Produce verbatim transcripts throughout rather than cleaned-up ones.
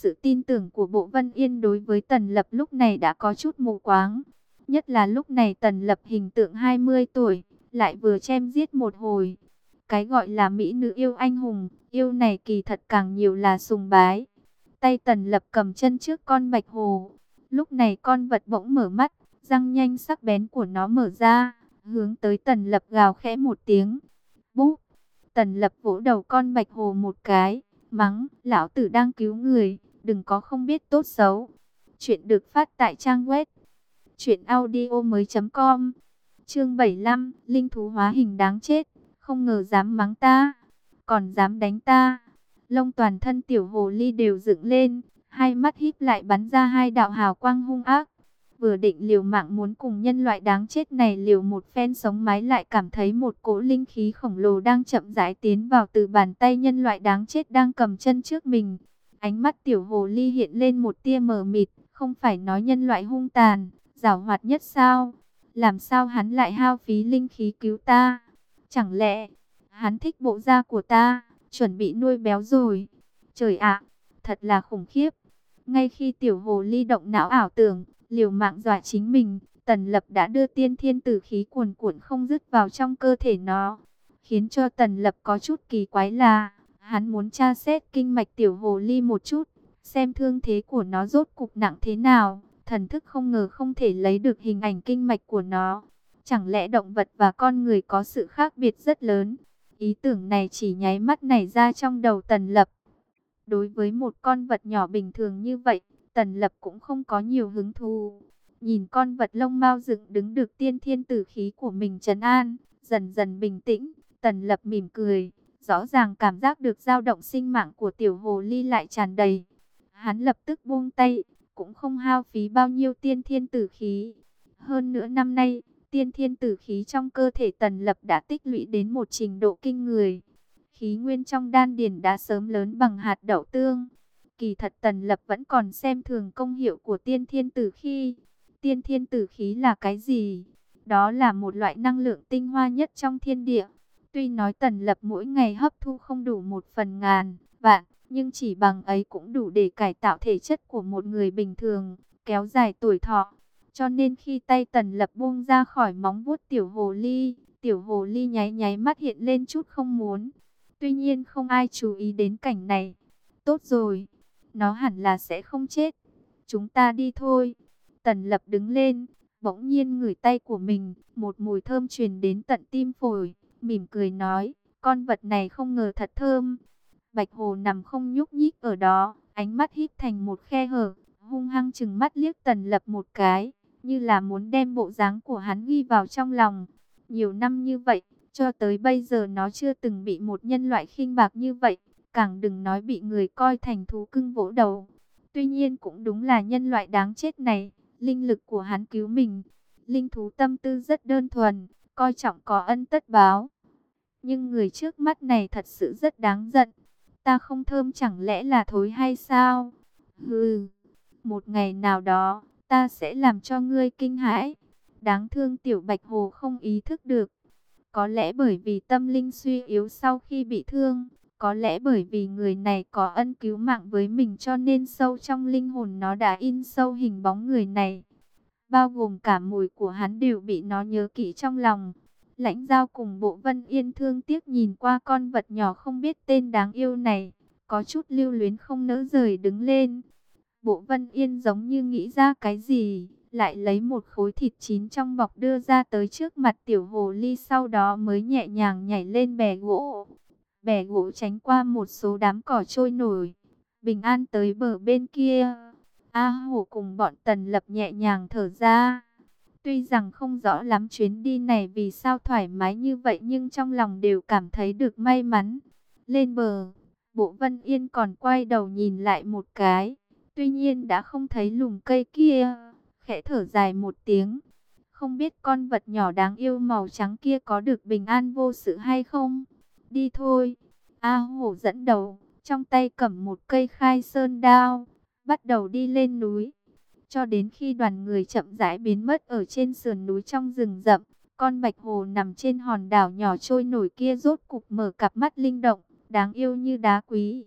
sự tin tưởng của Bộ Vân Yên đối với Tần Lập lúc này đã có chút mù quáng. Nhất là lúc này Tần Lập hình tượng hai mươi tuổi, lại vừa chém giết một hồi. Cái gọi là mỹ nữ yêu anh hùng, yêu này kỳ thật càng nhiều là sùng bái. Tay Tần Lập cầm chân trước con bạch hồ. Lúc này con vật bỗng mở mắt, răng nhanh sắc bén của nó mở ra, hướng tới Tần Lập gào khẽ một tiếng. Búp! Tần Lập vỗ đầu con bạch hồ một cái, mắng, lão tử đang cứu người, đừng có không biết tốt xấu. Chuyện được phát tại trang web truyện audio mới chấm com. Chương bảy mươi lăm, linh thú hóa hình đáng chết, không ngờ dám mắng ta, còn dám đánh ta. Lông toàn thân tiểu hồ ly đều dựng lên, hai mắt híp lại bắn ra hai đạo hào quang hung ác. Vừa định liều mạng muốn cùng nhân loại đáng chết này liều một phen sống mái, lại cảm thấy một cỗ linh khí khổng lồ đang chậm rãi tiến vào từ bàn tay nhân loại đáng chết đang cầm chân trước mình. Ánh mắt tiểu hồ ly hiện lên một tia mờ mịt, không phải nói nhân loại hung tàn, giảo hoạt nhất sao? Làm sao hắn lại hao phí linh khí cứu ta? Chẳng lẽ hắn thích bộ da của ta, chuẩn bị nuôi béo rồi? Trời ạ, thật là khủng khiếp. Ngay khi tiểu hồ ly động não ảo tưởng, liều mạng dọa chính mình, Tần Lập đã đưa tiên thiên tử khí cuồn cuộn không dứt vào trong cơ thể nó. Khiến cho Tần Lập có chút kỳ quái là, hắn muốn tra xét kinh mạch tiểu hồ ly một chút, xem thương thế của nó rốt cục nặng thế nào. Thần thức không ngờ không thể lấy được hình ảnh kinh mạch của nó. Chẳng lẽ động vật và con người có sự khác biệt rất lớn? Ý tưởng này chỉ nháy mắt nảy ra trong đầu Tần Lập. Đối với một con vật nhỏ bình thường như vậy, Tần Lập cũng không có nhiều hứng thú. Nhìn con vật lông mao dựng đứng được tiên thiên tử khí của mình trấn an, dần dần bình tĩnh, Tần Lập mỉm cười, rõ ràng cảm giác được dao động sinh mạng của tiểu hồ ly lại tràn đầy. Hắn lập tức buông tay, cũng không hao phí bao nhiêu tiên thiên tử khí. Hơn nữa năm nay, tiên thiên tử khí trong cơ thể Tần Lập đã tích lũy đến một trình độ kinh người. Khí nguyên trong đan điền đã sớm lớn bằng hạt đậu tương. Kỳ thật Tần Lập vẫn còn xem thường công hiệu của tiên thiên tử khí. Tiên thiên tử khí là cái gì? Đó là một loại năng lượng tinh hoa nhất trong thiên địa. Tuy nói Tần Lập mỗi ngày hấp thu không đủ một phần ngàn vạn, nhưng chỉ bằng ấy cũng đủ để cải tạo thể chất của một người bình thường, kéo dài tuổi thọ. Cho nên khi tay Tần Lập buông ra khỏi móng vuốt tiểu hồ ly, tiểu hồ ly nháy nháy mắt hiện lên chút không muốn. Tuy nhiên không ai chú ý đến cảnh này. Tốt rồi, nó hẳn là sẽ không chết. Chúng ta đi thôi. Tần Lập đứng lên, bỗng nhiên ngửi tay của mình, một mùi thơm truyền đến tận tim phổi, mỉm cười nói, con vật này không ngờ thật thơm. Bạch hồ nằm không nhúc nhích ở đó, ánh mắt híp thành một khe hở, hung hăng chừng mắt liếc Tần Lập một cái, như là muốn đem bộ dáng của hắn ghi vào trong lòng. Nhiều năm như vậy, cho tới bây giờ nó chưa từng bị một nhân loại khinh bạc như vậy, càng đừng nói bị người coi thành thú cưng vỗ đầu. Tuy nhiên cũng đúng là nhân loại đáng chết này, linh lực của hắn cứu mình. Linh thú tâm tư rất đơn thuần, coi trọng có ân tất báo. Nhưng người trước mắt này thật sự rất đáng giận. Ta không thơm chẳng lẽ là thối hay sao? Hừ, một ngày nào đó, ta sẽ làm cho ngươi kinh hãi. Đáng thương tiểu bạch hồ không ý thức được. Có lẽ bởi vì tâm linh suy yếu sau khi bị thương, có lẽ bởi vì người này có ân cứu mạng với mình cho nên sâu trong linh hồn nó đã in sâu hình bóng người này. Bao gồm cả mùi của hắn đều bị nó nhớ kỹ trong lòng. Lãnh Giao cùng Bộ Vân Yên thương tiếc nhìn qua con vật nhỏ không biết tên đáng yêu này, có chút lưu luyến không nỡ rời đứng lên. Bộ Vân Yên giống như nghĩ ra cái gì, lại lấy một khối thịt chín trong bọc đưa ra tới trước mặt tiểu hồ ly, sau đó mới nhẹ nhàng nhảy lên bè gỗ. Bè gỗ tránh qua một số đám cỏ trôi nổi, bình an tới bờ bên kia. A Hổ cùng bọn Tần Lập nhẹ nhàng thở ra. Tuy rằng không rõ lắm chuyến đi này vì sao thoải mái như vậy, nhưng trong lòng đều cảm thấy được may mắn. Lên bờ, Bộ Vân Yên còn quay đầu nhìn lại một cái. Tuy nhiên đã không thấy lùm cây kia, khẽ thở dài một tiếng. Không biết con vật nhỏ đáng yêu màu trắng kia có được bình an vô sự hay không? Đi thôi. A Hổ dẫn đầu, trong tay cầm một cây khai sơn đao, bắt đầu đi lên núi. Cho đến khi đoàn người chậm rãi biến mất ở trên sườn núi trong rừng rậm, con bạch hồ nằm trên hòn đảo nhỏ trôi nổi kia rốt cục mở cặp mắt linh động, đáng yêu như đá quý.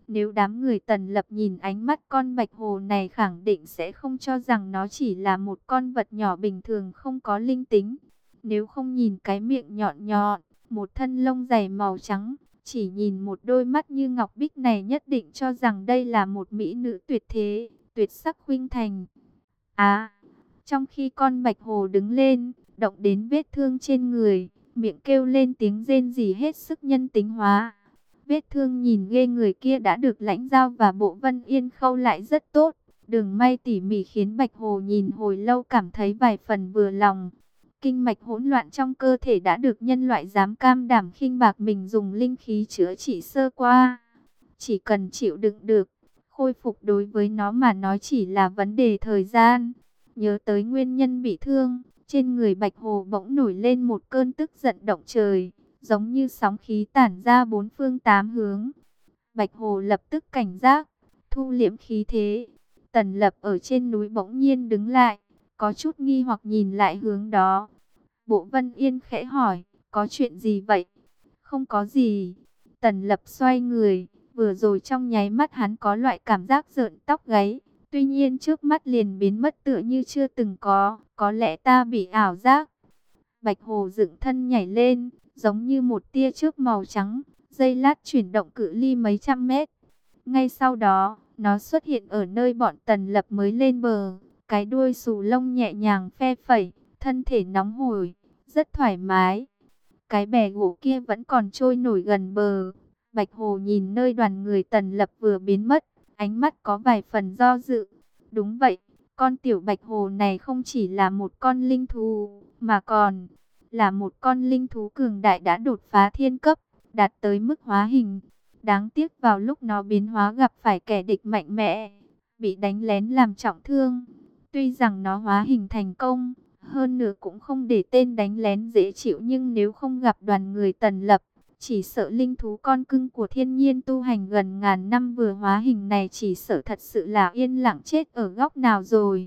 Nếu đám người Tần Lập nhìn ánh mắt con bạch hồ này khẳng định sẽ không cho rằng nó chỉ là một con vật nhỏ bình thường không có linh tính. Nếu không nhìn cái miệng nhọn nhọn, một thân lông dày màu trắng, chỉ nhìn một đôi mắt như ngọc bích này nhất định cho rằng đây là một mỹ nữ tuyệt thế, tuyệt sắc khuynh thành. À, trong khi con bạch hồ đứng lên, động đến vết thương trên người, miệng kêu lên tiếng rên rỉ hết sức nhân tính hóa. Vết thương nhìn ghê người kia đã được Lãnh Dao và Bộ Vân Yên khâu lại rất tốt. Đường may tỉ mỉ khiến Bạch Hồ nhìn hồi lâu cảm thấy vài phần vừa lòng. Kinh mạch hỗn loạn trong cơ thể đã được nhân loại dám cam đảm khinh bạc mình dùng linh khí chữa trị sơ qua. Chỉ cần chịu đựng được, khôi phục đối với nó mà nói chỉ là vấn đề thời gian. Nhớ tới nguyên nhân bị thương, trên người Bạch Hồ bỗng nổi lên một cơn tức giận động trời, giống như sóng khí tản ra bốn phương tám hướng. Bạch Hồ lập tức cảnh giác, thu liễm khí thế. Tần Lập ở trên núi bỗng nhiên đứng lại, có chút nghi hoặc nhìn lại hướng đó. Bộ Vân Yên khẽ hỏi, có chuyện gì vậy? Không có gì. Tần Lập xoay người, vừa rồi trong nháy mắt hắn có loại cảm giác rợn tóc gáy. Tuy nhiên trước mắt liền biến mất tựa như chưa từng có, có lẽ ta bị ảo giác. Bạch Hồ dựng thân nhảy lên, giống như một tia chớp màu trắng, giây lát chuyển động cự ly mấy trăm mét. Ngay sau đó, nó xuất hiện ở nơi bọn Tần Lập mới lên bờ, cái đuôi xù lông nhẹ nhàng phe phẩy, thân thể nóng hổi, rất thoải mái. Cái bè gỗ kia vẫn còn trôi nổi gần bờ. Bạch Hồ nhìn nơi đoàn người Tần Lập vừa biến mất, ánh mắt có vài phần do dự. Đúng vậy, con tiểu Bạch Hồ này không chỉ là một con linh thú, mà còn là một con linh thú cường đại đã đột phá thiên cấp, đạt tới mức hóa hình. Đáng tiếc vào lúc nó biến hóa gặp phải kẻ địch mạnh mẽ, bị đánh lén làm trọng thương. Tuy rằng nó hóa hình thành công, hơn nữa cũng không để tên đánh lén dễ chịu, nhưng nếu không gặp đoàn người Tần Lập, chỉ sợ linh thú con cưng của thiên nhiên tu hành gần ngàn năm vừa hóa hình này chỉ sợ thật sự là yên lặng chết ở góc nào rồi.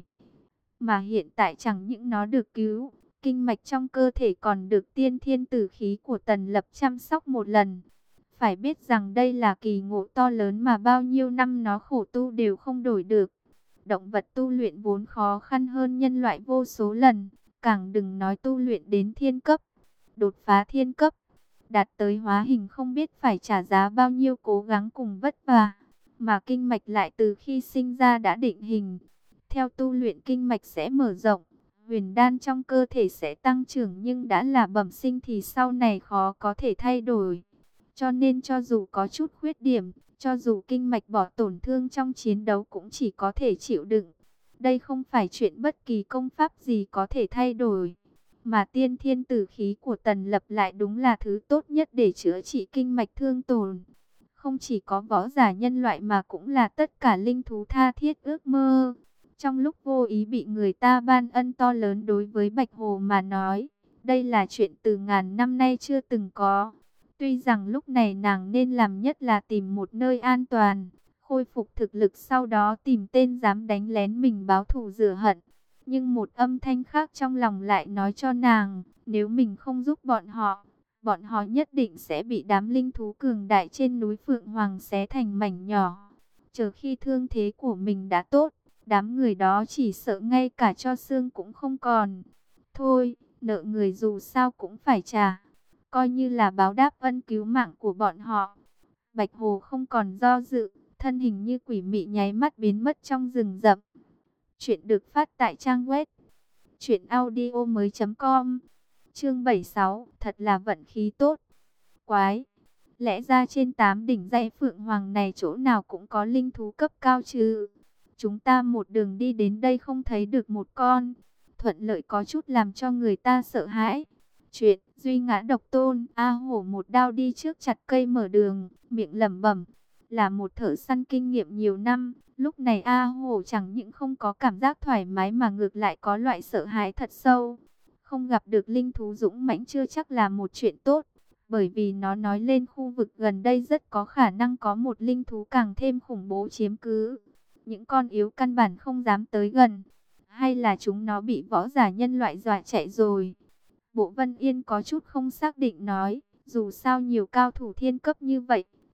Mà hiện tại chẳng những nó được cứu, kinh mạch trong cơ thể còn được tiên thiên tử khí của Tần Lập chăm sóc một lần. Phải biết rằng đây là kỳ ngộ to lớn mà bao nhiêu năm nó khổ tu đều không đổi được. Động vật tu luyện vốn khó khăn hơn nhân loại vô số lần, càng đừng nói tu luyện đến thiên cấp. Đột phá thiên cấp, đạt tới hóa hình không biết phải trả giá bao nhiêu cố gắng cùng vất vả, mà kinh mạch lại từ khi sinh ra đã định hình. Theo tu luyện kinh mạch sẽ mở rộng, huyền đan trong cơ thể sẽ tăng trưởng, nhưng đã là bẩm sinh thì sau này khó có thể thay đổi. Cho nên cho dù có chút khuyết điểm, cho dù kinh mạch bỏ tổn thương trong chiến đấu cũng chỉ có thể chịu đựng. Đây không phải chuyện bất kỳ công pháp gì có thể thay đổi. Mà tiên thiên tử khí của Tần Lập lại đúng là thứ tốt nhất để chữa trị kinh mạch thương tổn. Không chỉ có võ giả nhân loại mà cũng là tất cả linh thú tha thiết ước mơ. Trong lúc vô ý bị người ta ban ân to lớn đối với Bạch Hồ mà nói, đây là chuyện từ ngàn năm nay chưa từng có. Tuy rằng lúc này nàng nên làm nhất là tìm một nơi an toàn, khôi phục thực lực, sau đó tìm tên dám đánh lén mình báo thù rửa hận. Nhưng một âm thanh khác trong lòng lại nói cho nàng, nếu mình không giúp bọn họ, bọn họ nhất định sẽ bị đám linh thú cường đại trên núi Phượng Hoàng xé thành mảnh nhỏ. Chờ khi thương thế của mình đã tốt, đám người đó chỉ sợ ngay cả cho xương cũng không còn. Thôi, nợ người dù sao cũng phải trả, coi như là báo đáp ân cứu mạng của bọn họ. Bạch Hồ không còn do dự, thân hình như quỷ mị nháy mắt biến mất trong rừng rậm. Chuyện được phát tại trang web truyện audio mới chấm com. Chương bảy mươi sáu, thật là vận khí tốt. Quái, lẽ ra trên tám đỉnh dãy Phượng Hoàng này chỗ nào cũng có linh thú cấp cao chứ. Chúng ta một đường đi đến đây không thấy được một con. Thuận lợi có chút làm cho người ta sợ hãi. Chuyện duy ngã độc tôn, A Hổ một đao đi trước chặt cây mở đường, miệng lẩm bẩm. Là một thợ săn kinh nghiệm nhiều năm, lúc này A Hổ chẳng những không có cảm giác thoải mái mà ngược lại có loại sợ hãi thật sâu. Không gặp được linh thú dũng mãnh chưa chắc là một chuyện tốt, bởi vì nó nói lên khu vực gần đây rất có khả năng có một linh thú càng thêm khủng bố chiếm cứ. Những con yếu căn bản không dám tới gần, hay là chúng nó bị võ giả nhân loại dọa chạy rồi. Bộ Vân Yên có chút không xác định nói, dù sao nhiều cao thủ thiên cấp như vậy,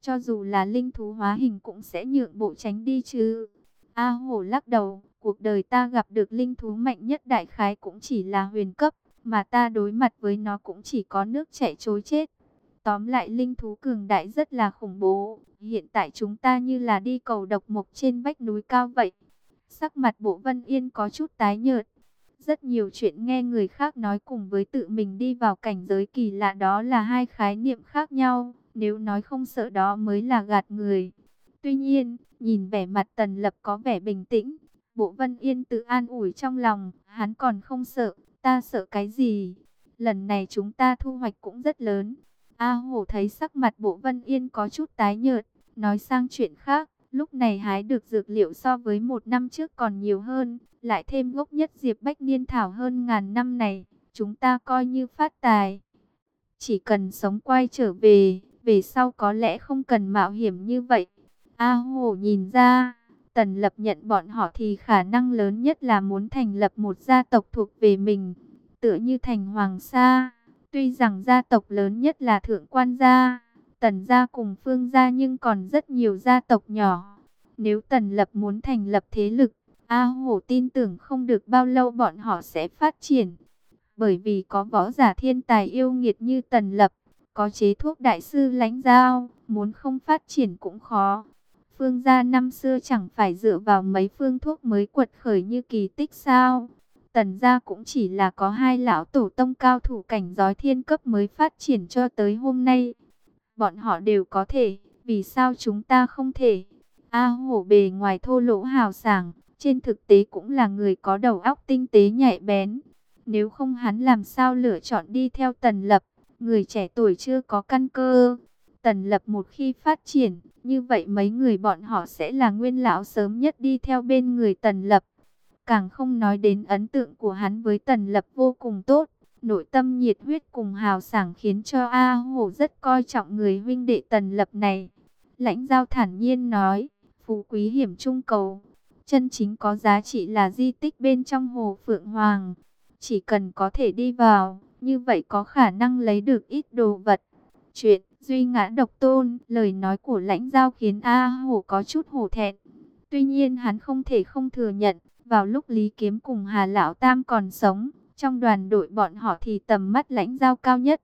cho dù là linh thú hóa hình cũng sẽ nhượng bộ tránh đi chứ. A Hổ lắc đầu, cuộc đời ta gặp được linh thú mạnh nhất đại khái cũng chỉ là huyền cấp, mà ta đối mặt với nó cũng chỉ có nước chảy trối chết. Tóm lại linh thú cường đại rất là khủng bố, hiện tại chúng ta như là đi cầu độc mộc trên vách núi cao vậy. Sắc mặt Bộ Vân Yên có chút tái nhợt. Rất nhiều chuyện nghe người khác nói cùng với tự mình đi vào cảnh giới kỳ lạ đó là hai khái niệm khác nhau. Nếu nói không sợ đó mới là gạt người. Tuy nhiên, nhìn vẻ mặt Tần Lập có vẻ bình tĩnh, Bộ Vân Yên tự an ủi trong lòng, hắn còn không sợ, ta sợ cái gì? Lần này chúng ta thu hoạch cũng rất lớn. A Hổ thấy sắc mặt Bộ Vân Yên có chút tái nhợt, nói sang chuyện khác. Lúc này hái được dược liệu so với một năm trước còn nhiều hơn, lại thêm gốc nhất diệp bách niên thảo hơn ngàn năm này, chúng ta coi như phát tài. Chỉ cần sống quay trở về, về sau có lẽ không cần mạo hiểm như vậy. A Hổ nhìn ra, Tần Lập nhận bọn họ thì khả năng lớn nhất là muốn thành lập một gia tộc thuộc về mình, tựa như thành Hoàng Sa. Tuy rằng gia tộc lớn nhất là Thượng Quan gia, Tần gia cùng Phương gia nhưng còn rất nhiều gia tộc nhỏ. Nếu Tần Lập muốn thành lập thế lực, A Hổ tin tưởng không được bao lâu bọn họ sẽ phát triển. Bởi vì có võ giả thiên tài yêu nghiệt như Tần Lập, có chế thuốc đại sư Lãnh Giao, muốn không phát triển cũng khó. Phương gia năm xưa chẳng phải dựa vào mấy phương thuốc mới quật khởi như kỳ tích sao? Tần gia cũng chỉ là có hai lão tổ tông cao thủ cảnh giới thiên cấp mới phát triển cho tới hôm nay. Bọn họ đều có thể, vì sao chúng ta không thể? A Hổ bề ngoài thô lỗ hào sảng, trên thực tế cũng là người có đầu óc tinh tế nhạy bén. Nếu không hắn làm sao lựa chọn đi theo Tần Lập, người trẻ tuổi chưa có căn cơ. Tần Lập một khi phát triển, như vậy mấy người bọn họ sẽ là nguyên lão sớm nhất đi theo bên người Tần Lập. Càng không nói đến ấn tượng của hắn với Tần Lập vô cùng tốt. Nội tâm nhiệt huyết cùng hào sảng khiến cho A Hổ rất coi trọng người huynh đệ Tần Lập này. Lãnh Giao thản nhiên nói, phú quý hiểm trung cầu. Chân chính có giá trị là di tích bên trong hồ Phượng Hoàng. Chỉ cần có thể đi vào, như vậy có khả năng lấy được ít đồ vật. Chuyện duy ngã độc tôn, lời nói của Lãnh Giao khiến A Hổ có chút hổ thẹn. Tuy nhiên hắn không thể không thừa nhận, vào lúc Lý Kiếm cùng Hà Lão Tam còn sống, trong đoàn đội bọn họ thì tầm mắt Lãnh Giao cao nhất.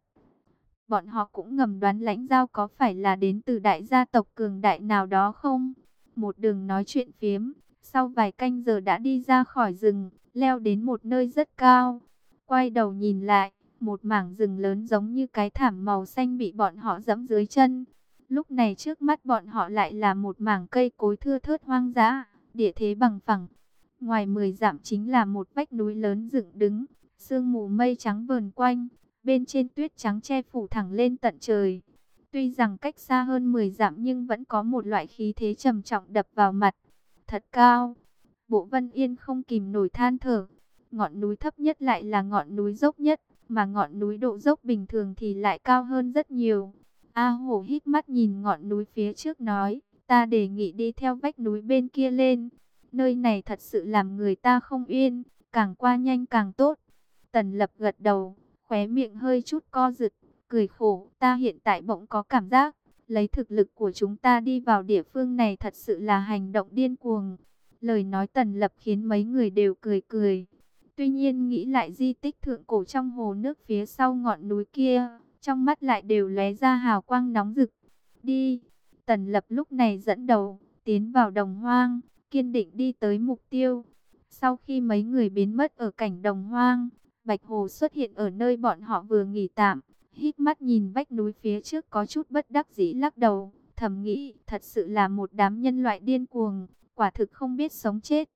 Bọn họ cũng ngầm đoán Lãnh Giao có phải là đến từ đại gia tộc cường đại nào đó không? Một đường nói chuyện phiếm, sau vài canh giờ đã đi ra khỏi rừng, leo đến một nơi rất cao. Quay đầu nhìn lại, một mảng rừng lớn giống như cái thảm màu xanh bị bọn họ dẫm dưới chân. Lúc này trước mắt bọn họ lại là một mảng cây cối thưa thớt hoang dã, địa thế bằng phẳng. Ngoài mười dặm chính là một vách núi lớn dựng đứng, sương mù mây trắng vờn quanh, bên trên tuyết trắng che phủ thẳng lên tận trời. Tuy rằng cách xa hơn mười dặm nhưng vẫn có một loại khí thế trầm trọng đập vào mặt. Thật cao. Bộ Vân Yên không kìm nổi than thở. Ngọn núi thấp nhất lại là ngọn núi dốc nhất, mà ngọn núi độ dốc bình thường thì lại cao hơn rất nhiều. A Hổ híp mắt nhìn ngọn núi phía trước nói, ta đề nghị đi theo vách núi bên kia lên. Nơi này thật sự làm người ta không yên, càng qua nhanh càng tốt. Tần Lập gật đầu, khóe miệng hơi chút co giật, cười khổ, ta hiện tại bỗng có cảm giác, lấy thực lực của chúng ta đi vào địa phương này thật sự là hành động điên cuồng. Lời nói Tần Lập khiến mấy người đều cười cười. Tuy nhiên nghĩ lại di tích thượng cổ trong hồ nước phía sau ngọn núi kia, trong mắt lại đều lóe ra hào quang nóng rực. Đi! Tần Lập lúc này dẫn đầu, tiến vào đồng hoang, kiên định đi tới mục tiêu. Sau khi mấy người biến mất ở cảnh đồng hoang, Bạch Hồ xuất hiện ở nơi bọn họ vừa nghỉ tạm, híp mắt nhìn vách núi phía trước có chút bất đắc dĩ lắc đầu, thầm nghĩ thật sự là một đám nhân loại điên cuồng, quả thực không biết sống chết.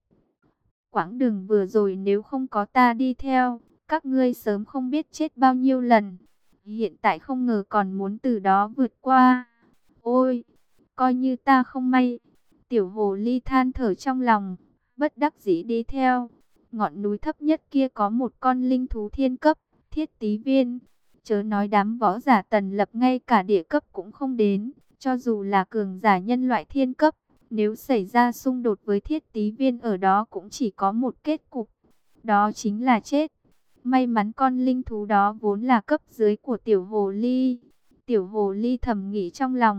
Quãng đường vừa rồi nếu không có ta đi theo, các ngươi sớm không biết chết bao nhiêu lần. Hiện tại không ngờ còn muốn từ đó vượt qua. Ôi, coi như ta không may. Tiểu hồ ly than thở trong lòng, bất đắc dĩ đi theo. Ngọn núi thấp nhất kia có một con linh thú thiên cấp, Thiết Tí Viên. Chớ nói đám võ giả Tần Lập ngay cả địa cấp cũng không đến, cho dù là cường giả nhân loại thiên cấp. Nếu xảy ra xung đột với Thiết Tí Viên ở đó cũng chỉ có một kết cục, đó chính là chết. May mắn con linh thú đó vốn là cấp dưới của tiểu hồ ly. Tiểu hồ ly thầm nghĩ trong lòng,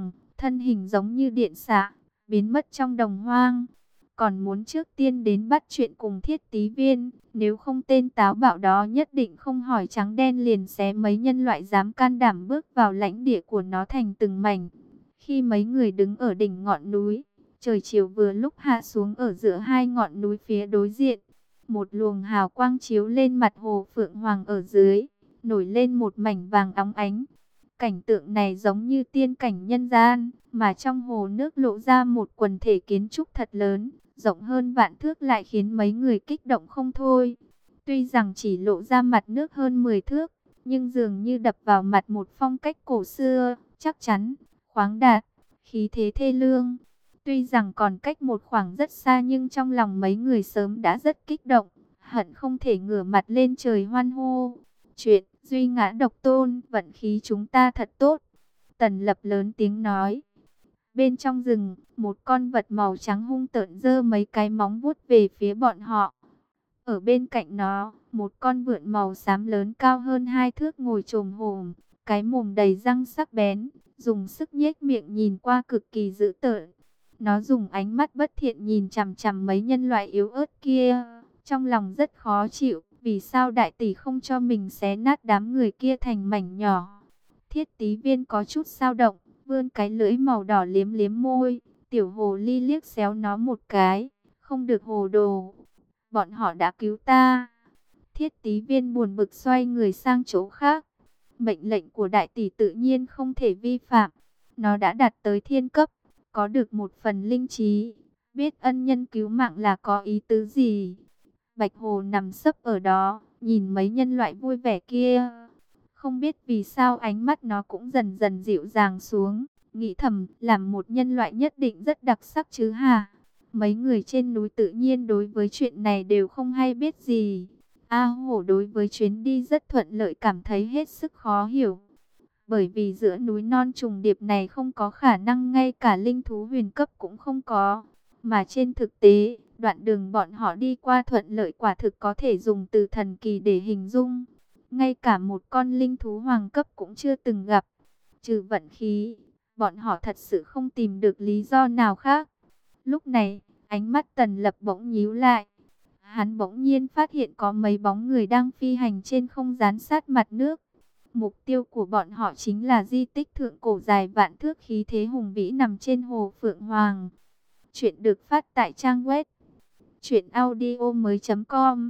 thân hình giống như điện xạ, biến mất trong đồng hoang. Còn muốn trước tiên đến bắt chuyện cùng Thiết Tí Viên, nếu không tên táo bạo đó nhất định không hỏi trắng đen liền xé mấy nhân loại dám can đảm bước vào lãnh địa của nó thành từng mảnh. Khi mấy người đứng ở đỉnh ngọn núi, trời chiều vừa lúc hạ xuống ở giữa hai ngọn núi phía đối diện. Một luồng hào quang chiếu lên mặt hồ Phượng Hoàng ở dưới, nổi lên một mảnh vàng óng ánh. Cảnh tượng này giống như tiên cảnh nhân gian, mà trong hồ nước lộ ra một quần thể kiến trúc thật lớn, rộng hơn vạn thước lại khiến mấy người kích động không thôi. Tuy rằng chỉ lộ ra mặt nước hơn mười thước, nhưng dường như đập vào mặt một phong cách cổ xưa, chắc chắn, khoáng đạt, khí thế thê lương. Tuy rằng còn cách một khoảng rất xa nhưng trong lòng mấy người sớm đã rất kích động, hận không thể ngửa mặt lên trời hoan hô. Chuyện duy ngã độc tôn, vận khí chúng ta thật tốt. Tần Lập lớn tiếng nói. Bên trong rừng, một con vật màu trắng hung tợn giơ mấy cái móng vuốt về phía bọn họ. Ở bên cạnh nó, một con vượn màu xám lớn cao hơn hai thước ngồi chồm hổm, cái mồm đầy răng sắc bén, dùng sức nhếch miệng nhìn qua cực kỳ dữ tợn. Nó dùng ánh mắt bất thiện nhìn chằm chằm mấy nhân loại yếu ớt kia, trong lòng rất khó chịu, vì sao đại tỷ không cho mình xé nát đám người kia thành mảnh nhỏ. Thiết Tí Viên có chút dao động, vươn cái lưỡi màu đỏ liếm liếm môi, tiểu hồ ly liếc xéo nó một cái, không được hồ đồ. Bọn họ đã cứu ta. Thiết Tí Viên buồn bực xoay người sang chỗ khác. Mệnh lệnh của đại tỷ tự nhiên không thể vi phạm. Nó đã đạt tới thiên cấp, có được một phần linh trí, biết ân nhân cứu mạng là có ý tứ gì. Bạch Hồ nằm sấp ở đó, nhìn mấy nhân loại vui vẻ kia. Không biết vì sao ánh mắt nó cũng dần dần dịu dàng xuống. Nghĩ thầm, làm một nhân loại nhất định rất đặc sắc chứ hả? Mấy người trên núi tự nhiên đối với chuyện này đều không hay biết gì. A Hổ đối với chuyến đi rất thuận lợi cảm thấy hết sức khó hiểu. Bởi vì giữa núi non trùng điệp này không có khả năng ngay cả linh thú huyền cấp cũng không có. Mà trên thực tế, đoạn đường bọn họ đi qua thuận lợi quả thực có thể dùng từ thần kỳ để hình dung. Ngay cả một con linh thú hoàng cấp cũng chưa từng gặp. Trừ vận khí, bọn họ thật sự không tìm được lý do nào khác. Lúc này, ánh mắt Tần Lập bỗng nhíu lại. Hắn bỗng nhiên phát hiện có mấy bóng người đang phi hành trên không gian sát mặt nước. Mục tiêu của bọn họ chính là di tích thượng cổ dài vạn thước khí thế hùng vĩ nằm trên hồ Phượng Hoàng. Chuyện được phát tại trang web truyện audio mới chấm com.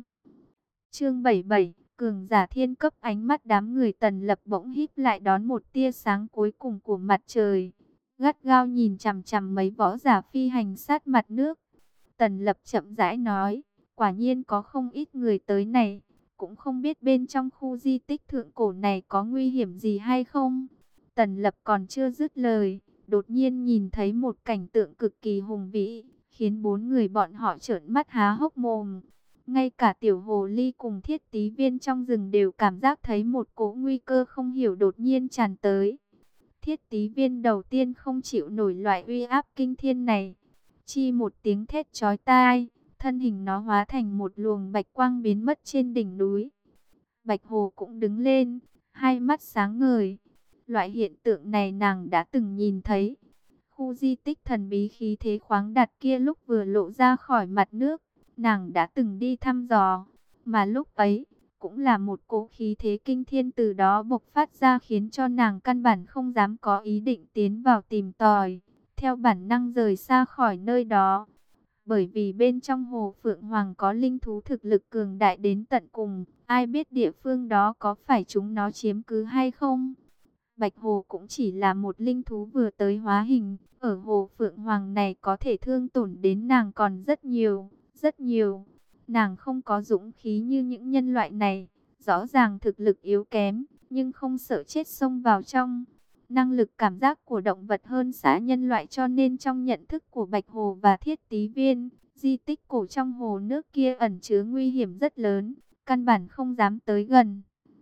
Chương bảy mươi bảy, cường giả thiên cấp. Ánh mắt đám người Tần Lập bỗng híp lại đón một tia sáng cuối cùng của mặt trời. Gắt gao nhìn chằm chằm mấy võ giả phi hành sát mặt nước. Tần Lập chậm rãi nói, quả nhiên có không ít người tới này, cũng không biết bên trong khu di tích thượng cổ này có nguy hiểm gì hay không. Tần Lập còn chưa dứt lời, đột nhiên nhìn thấy một cảnh tượng cực kỳ hùng vĩ, khiến bốn người bọn họ trợn mắt há hốc mồm. Ngay cả tiểu hồ ly cùng Thiết Tí Viên trong rừng đều cảm giác thấy một cỗ nguy cơ không hiểu đột nhiên tràn tới. Thiết Tí Viên đầu tiên không chịu nổi loại uy áp kinh thiên này. Chi một tiếng thét chói tai, thân hình nó hóa thành một luồng bạch quang biến mất trên đỉnh núi. Bạch Hồ cũng đứng lên, hai mắt sáng ngời. Loại hiện tượng này nàng đã từng nhìn thấy. Khu di tích thần bí khí thế khoáng đạt kia lúc vừa lộ ra khỏi mặt nước, nàng đã từng đi thăm dò. Mà lúc ấy, cũng là một cỗ khí thế kinh thiên từ đó bộc phát ra khiến cho nàng căn bản không dám có ý định tiến vào tìm tòi. Theo bản năng rời xa khỏi nơi đó. Bởi vì bên trong hồ Phượng Hoàng có linh thú thực lực cường đại đến tận cùng, ai biết địa phương đó có phải chúng nó chiếm cứ hay không. Bạch Hồ cũng chỉ là một linh thú vừa tới hóa hình, ở hồ Phượng Hoàng này có thể thương tổn đến nàng còn rất nhiều, rất nhiều. Nàng không có dũng khí như những nhân loại này, rõ ràng thực lực yếu kém, nhưng không sợ chết xông vào trong. Năng lực cảm giác của động vật hơn xã nhân loại cho nên trong nhận thức của Bạch Hồ và Thiết Tí Viên, di tích cổ trong hồ nước kia ẩn chứa nguy hiểm rất lớn, căn bản không dám tới gần.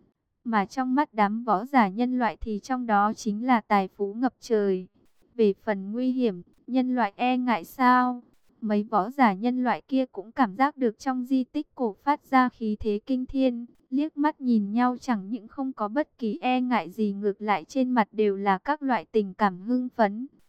Mà trong mắt đám võ giả nhân loại thì trong đó chính là tài phú ngập trời. Về phần nguy hiểm, nhân loại e ngại sao? Mấy võ giả nhân loại kia cũng cảm giác được trong di tích cổ phát ra khí thế kinh thiên, liếc mắt nhìn nhau chẳng những không có bất kỳ e ngại gì, ngược lại trên mặt đều là các loại tình cảm hưng phấn.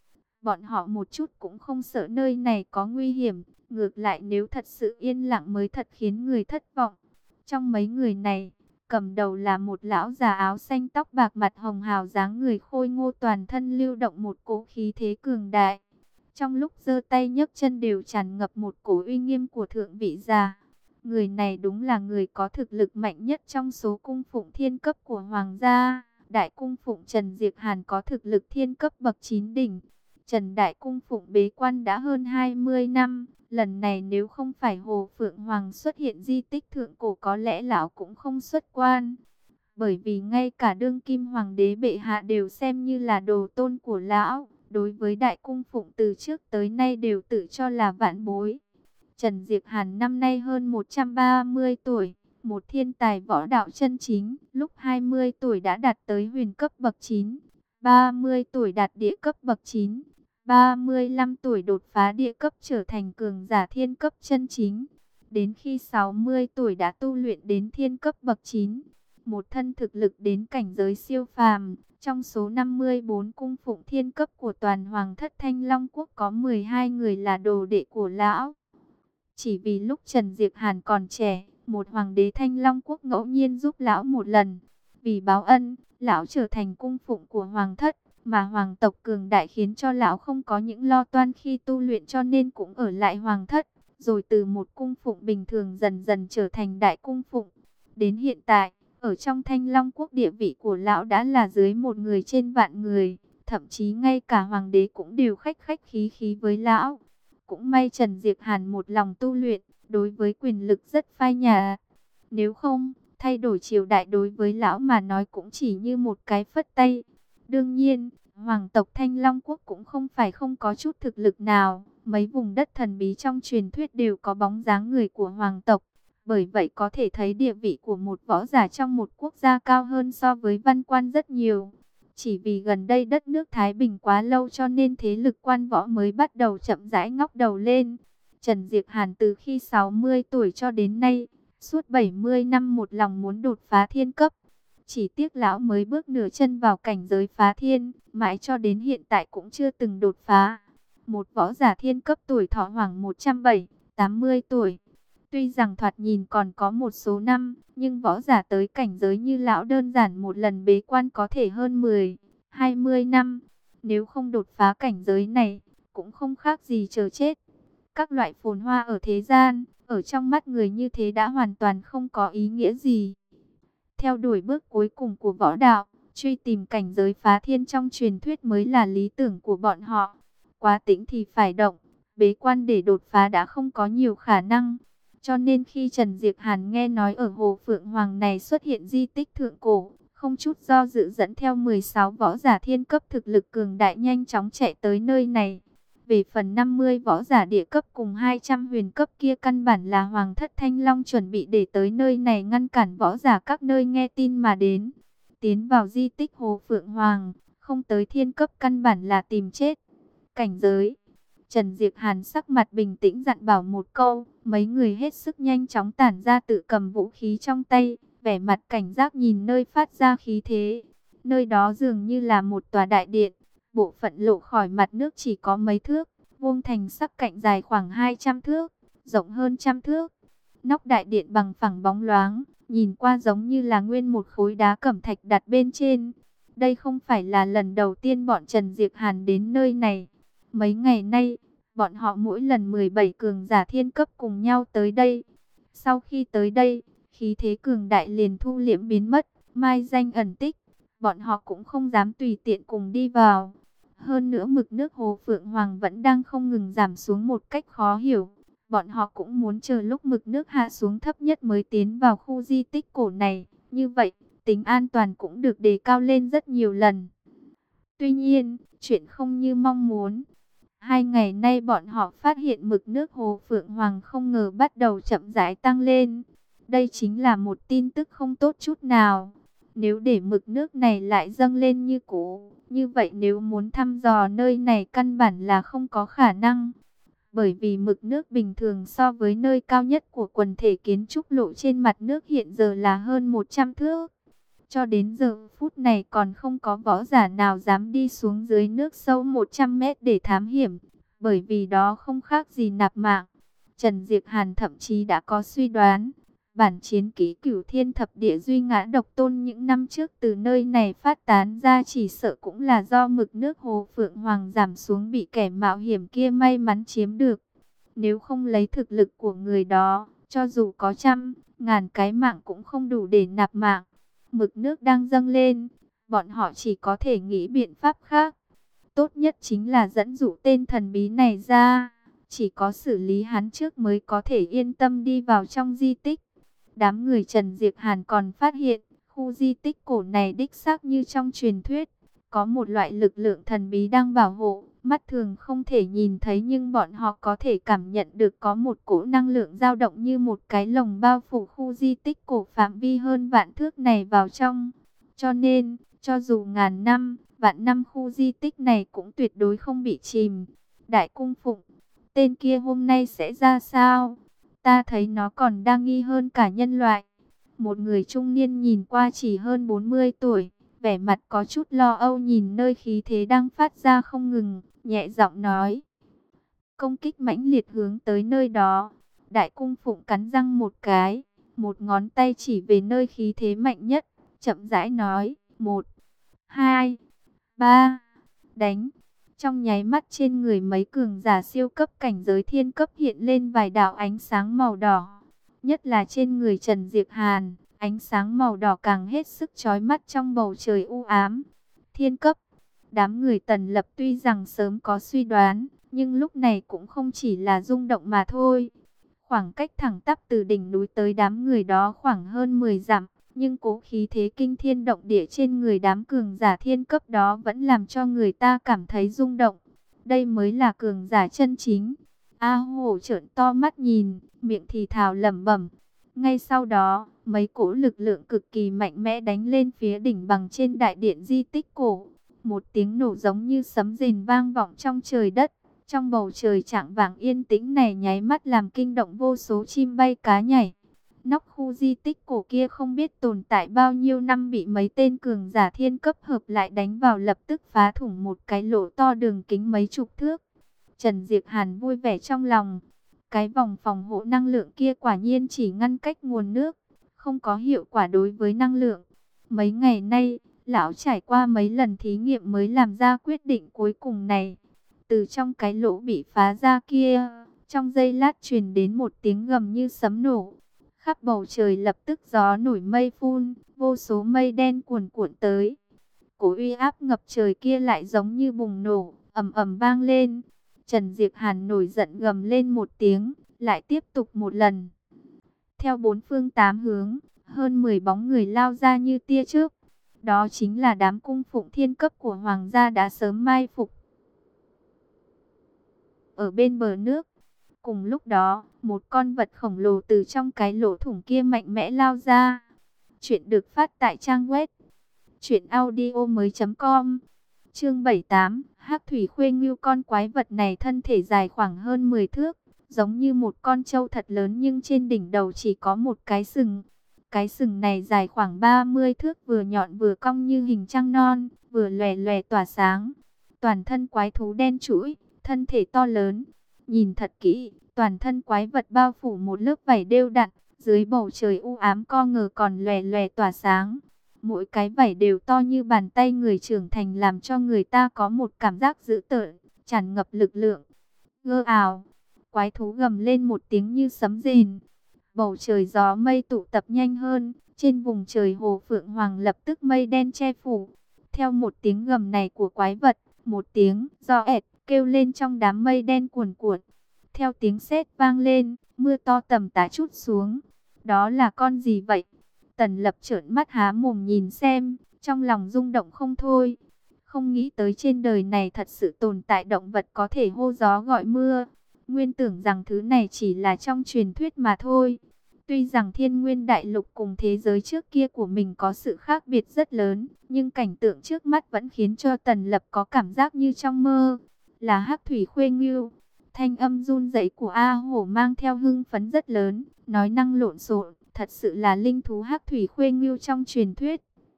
Bọn họ một chút cũng không sợ nơi này có nguy hiểm, ngược lại nếu thật sự yên lặng mới thật khiến người thất vọng. Trong mấy người này, cầm đầu là một lão già áo xanh tóc bạc mặt hồng hào dáng người khôi ngô, toàn thân lưu động một cỗ khí thế cường đại. Trong lúc giơ tay nhấc chân đều tràn ngập một cỗ uy nghiêm của thượng vị giả. Người này đúng là người có thực lực mạnh nhất trong số cung phụng thiên cấp của hoàng gia. Đại cung phụng Trần Diệp Hàn có thực lực thiên cấp bậc chín đỉnh. Trần Đại cung phụng bế quan đã hơn hai mươi năm. Lần này nếu không phải Hồ Phượng Hoàng xuất hiện di tích thượng cổ, có lẽ lão cũng không xuất quan. Bởi vì ngay cả đương kim hoàng đế bệ hạ đều xem như là đồ tôn của lão. Đối với đại cung phụng từ trước tới nay đều tự cho là vạn bối. Trần Diệp Hàn năm nay hơn một trăm ba mươi tuổi, một thiên tài võ đạo chân chính. Lúc hai mươi tuổi đã đạt tới huyền cấp bậc chín, ba mươi tuổi đạt địa cấp bậc chín, ba mươi lăm tuổi đột phá địa cấp trở thành cường giả thiên cấp chân chính. Đến khi sáu mươi tuổi đã tu luyện đến thiên cấp bậc chín, một thân thực lực đến cảnh giới siêu phàm. Trong số năm mươi bốn cung phụng thiên cấp của toàn hoàng thất Thanh Long Quốc có mười hai người là đồ đệ của lão. Chỉ vì lúc Trần Diệp Hàn còn trẻ, một hoàng đế Thanh Long Quốc ngẫu nhiên giúp lão một lần. Vì báo ân, lão trở thành cung phụng của hoàng thất, mà hoàng tộc cường đại khiến cho lão không có những lo toan khi tu luyện, cho nên cũng ở lại hoàng thất. Rồi từ một cung phụng bình thường dần dần trở thành đại cung phụng. Đến hiện tại, ở trong Thanh Long Quốc địa vị của lão đã là dưới một người trên vạn người. Thậm chí ngay cả hoàng đế cũng đều khách khách khí khí với lão. Cũng may Trần Diệp Hàn một lòng tu luyện, đối với quyền lực rất phai nhạt. Nếu không, thay đổi triều đại đối với lão mà nói cũng chỉ như một cái phất tay. Đương nhiên, hoàng tộc Thanh Long Quốc cũng không phải không có chút thực lực nào. Mấy vùng đất thần bí trong truyền thuyết đều có bóng dáng người của hoàng tộc. Bởi vậy có thể thấy địa vị của một võ giả trong một quốc gia cao hơn so với văn quan rất nhiều. Chỉ vì gần đây đất nước Thái Bình quá lâu cho nên thế lực quan võ mới bắt đầu chậm rãi ngóc đầu lên. Trần Diệp Hàn từ khi sáu mươi tuổi cho đến nay, suốt bảy mươi năm một lòng muốn đột phá thiên cấp. Chỉ tiếc lão mới bước nửa chân vào cảnh giới phá thiên, mãi cho đến hiện tại cũng chưa từng đột phá. Một võ giả thiên cấp tuổi thọ khoảng một trăm bảy mươi, tám mươi tuổi. Tuy rằng thoạt nhìn còn có một số năm, nhưng võ giả tới cảnh giới như lão đơn giản một lần bế quan có thể hơn mười, hai mươi năm. Nếu không đột phá cảnh giới này, cũng không khác gì chờ chết. Các loại phồn hoa ở thế gian, ở trong mắt người như thế đã hoàn toàn không có ý nghĩa gì. Theo đuổi bước cuối cùng của võ đạo, truy tìm cảnh giới phá thiên trong truyền thuyết mới là lý tưởng của bọn họ. Quá tĩnh thì phải động, bế quan để đột phá đã không có nhiều khả năng. Cho nên khi Trần Diệp Hàn nghe nói ở Hồ Phượng Hoàng này xuất hiện di tích thượng cổ, không chút do dự dẫn theo mười sáu võ giả thiên cấp thực lực cường đại nhanh chóng chạy tới nơi này. Về phần năm mươi võ giả địa cấp cùng hai trăm huyền cấp kia căn bản là Hoàng thất Thanh Long chuẩn bị để tới nơi này ngăn cản võ giả các nơi nghe tin mà đến. Tiến vào di tích Hồ Phượng Hoàng, không tới thiên cấp căn bản là tìm chết. Cảnh giới. Trần Diệp Hàn sắc mặt bình tĩnh dặn bảo một câu, mấy người hết sức nhanh chóng tản ra tự cầm vũ khí trong tay, vẻ mặt cảnh giác nhìn nơi phát ra khí thế. Nơi đó dường như là một tòa đại điện, bộ phận lộ khỏi mặt nước chỉ có mấy thước, vuông thành sắc cạnh dài khoảng hai trăm thước, rộng hơn trăm thước. Nóc đại điện bằng phẳng bóng loáng, nhìn qua giống như là nguyên một khối đá cẩm thạch đặt bên trên. Đây không phải là lần đầu tiên bọn Trần Diệp Hàn đến nơi này. Mấy ngày nay, bọn họ mỗi lần mười bảy cường giả thiên cấp cùng nhau tới đây. Sau khi tới đây, khí thế cường đại liền thu liễm biến mất, mai danh ẩn tích. Bọn họ cũng không dám tùy tiện cùng đi vào. Hơn nữa mực nước Hồ Phượng Hoàng vẫn đang không ngừng giảm xuống một cách khó hiểu. Bọn họ cũng muốn chờ lúc mực nước hạ xuống thấp nhất mới tiến vào khu di tích cổ này. Như vậy, tính an toàn cũng được đề cao lên rất nhiều lần. Tuy nhiên, chuyện không như mong muốn. Hai ngày nay bọn họ phát hiện mực nước Hồ Phượng Hoàng không ngờ bắt đầu chậm rãi tăng lên. Đây chính là một tin tức không tốt chút nào. Nếu để mực nước này lại dâng lên như cũ, như vậy nếu muốn thăm dò nơi này căn bản là không có khả năng. Bởi vì mực nước bình thường so với nơi cao nhất của quần thể kiến trúc lộ trên mặt nước hiện giờ là hơn một trăm thước. Cho đến giờ phút này còn không có võ giả nào dám đi xuống dưới nước sâu một trăm mét để thám hiểm, bởi vì đó không khác gì nạp mạng. Trần Diệp Hàn thậm chí đã có suy đoán, bản chiến kỹ Cửu Thiên Thập Địa Duy Ngã Độc Tôn những năm trước từ nơi này phát tán ra, chỉ sợ cũng là do mực nước Hồ Phượng Hoàng giảm xuống bị kẻ mạo hiểm kia may mắn chiếm được. Nếu không lấy thực lực của người đó, cho dù có trăm, ngàn cái mạng cũng không đủ để nạp mạng. Mực nước đang dâng lên, bọn họ chỉ có thể nghĩ biện pháp khác. Tốt nhất chính là dẫn dụ tên thần bí này ra. Chỉ có xử lý hắn trước mới có thể yên tâm đi vào trong di tích. Đám người Trần Diệp Hàn còn phát hiện, khu di tích cổ này đích xác như trong truyền thuyết. Có một loại lực lượng thần bí đang bảo hộ, mắt thường không thể nhìn thấy nhưng bọn họ có thể cảm nhận được có một cỗ năng lượng dao động như một cái lồng bao phủ khu di tích cổ phạm vi hơn vạn thước này vào trong. Cho nên, cho dù ngàn năm, vạn năm khu di tích này cũng tuyệt đối không bị chìm. Đại cung phụng, tên kia hôm nay sẽ ra sao? Ta thấy nó còn đa nghi hơn cả nhân loại. Một người trung niên nhìn qua chỉ hơn bốn mươi tuổi, vẻ mặt có chút lo âu nhìn nơi khí thế đang phát ra không ngừng, nhẹ giọng nói. Công kích mãnh liệt hướng tới nơi đó. Đại cung phụng cắn răng một cái, một ngón tay chỉ về nơi khí thế mạnh nhất, chậm rãi nói, một, hai, ba, đánh. Trong nháy mắt trên người mấy cường giả siêu cấp cảnh giới thiên cấp hiện lên vài đạo ánh sáng màu đỏ. Nhất là trên người Trần Diệp Hàn, ánh sáng màu đỏ càng hết sức chói mắt trong bầu trời u ám. Thiên cấp, đám người Tần Lập tuy rằng sớm có suy đoán, nhưng lúc này cũng không chỉ là rung động mà thôi. Khoảng cách thẳng tắp từ đỉnh núi tới đám người đó khoảng hơn mười dặm. Nhưng cố khí thế kinh thiên động địa trên người đám cường giả thiên cấp đó vẫn làm cho người ta cảm thấy rung động. Đây mới là cường giả chân chính. A Hổ trợn to mắt nhìn, miệng thì thào lẩm bẩm. Ngay sau đó, mấy cỗ lực lượng cực kỳ mạnh mẽ đánh lên phía đỉnh bằng trên đại điện di tích cổ. Một tiếng nổ giống như sấm rền vang vọng trong trời đất. Trong bầu trời trạng vàng yên tĩnh này nháy mắt làm kinh động vô số chim bay cá nhảy. Nóc khu di tích cổ kia không biết tồn tại bao nhiêu năm bị mấy tên cường giả thiên cấp hợp lại đánh vào, lập tức phá thủng một cái lỗ to đường kính mấy chục thước. Trần Diệp Hàn vui vẻ trong lòng. Cái vòng phòng hộ năng lượng kia quả nhiên chỉ ngăn cách nguồn nước, không có hiệu quả đối với năng lượng. Mấy ngày nay, lão trải qua mấy lần thí nghiệm mới làm ra quyết định cuối cùng này. Từ trong cái lỗ bị phá ra kia, trong giây lát truyền đến một tiếng gầm như sấm nổ. Khắp bầu trời lập tức gió nổi mây phun, vô số mây đen cuồn cuộn tới. Cổ uy áp ngập trời kia lại giống như bùng nổ, ầm ầm vang lên. Trần Diệp Hàn nổi giận gầm lên một tiếng, lại tiếp tục một lần. Theo bốn phương tám hướng, hơn mười bóng người lao ra như tia chớp. Đó chính là đám cung phụng thiên cấp của hoàng gia đã sớm mai phục ở bên bờ nước. Cùng lúc đó, một con vật khổng lồ từ trong cái lỗ thủng kia mạnh mẽ lao ra. Chuyện được phát tại trang web truyện audio mới chấm com. Chương bảy mươi tám, Hắc Thủy Khuê Ngưu. Con quái vật này thân thể dài khoảng hơn mười thước, giống như một con trâu thật lớn nhưng trên đỉnh đầu chỉ có một cái sừng. Cái sừng này dài khoảng ba mươi thước, vừa nhọn vừa cong như hình trăng non, vừa lòe lòe tỏa sáng. Toàn thân quái thú đen trũi, thân thể to lớn. Nhìn thật kỹ, toàn thân quái vật bao phủ một lớp vảy đều đặn, dưới bầu trời u ám co ngờ còn lòe lòe tỏa sáng. Mỗi cái vảy đều to như bàn tay người trưởng thành, làm cho người ta có một cảm giác dữ tợn, tràn ngập lực lượng. Gơ ào, quái thú gầm lên một tiếng như sấm rền. Bầu trời gió mây tụ tập nhanh hơn, trên vùng trời Hồ Phượng Hoàng lập tức mây đen che phủ. Theo một tiếng gầm này của quái vật, một tiếng do ẹt kêu lên trong đám mây đen cuồn cuộn. Theo tiếng sét vang lên, mưa to tầm tã trút xuống. Đó là con gì vậy? Tần Lập trợn mắt há mồm nhìn xem, trong lòng rung động không thôi. Không nghĩ tới trên đời này thật sự tồn tại động vật có thể hô gió gọi mưa. Nguyên tưởng rằng thứ này chỉ là trong truyền thuyết mà thôi. Tuy rằng Thiên Nguyên Đại Lục cùng thế giới trước kia của mình có sự khác biệt rất lớn, nhưng cảnh tượng trước mắt vẫn khiến cho Tần Lập có cảm giác như trong mơ. Là Hắc Thủy Khuê Ngưu. Thanh âm run rẩy của A Hổ mang theo hưng phấn rất lớn, nói năng lộn xộn, thật sự là linh thú Hắc Thủy Khuê Ngưu trong truyền thuyết.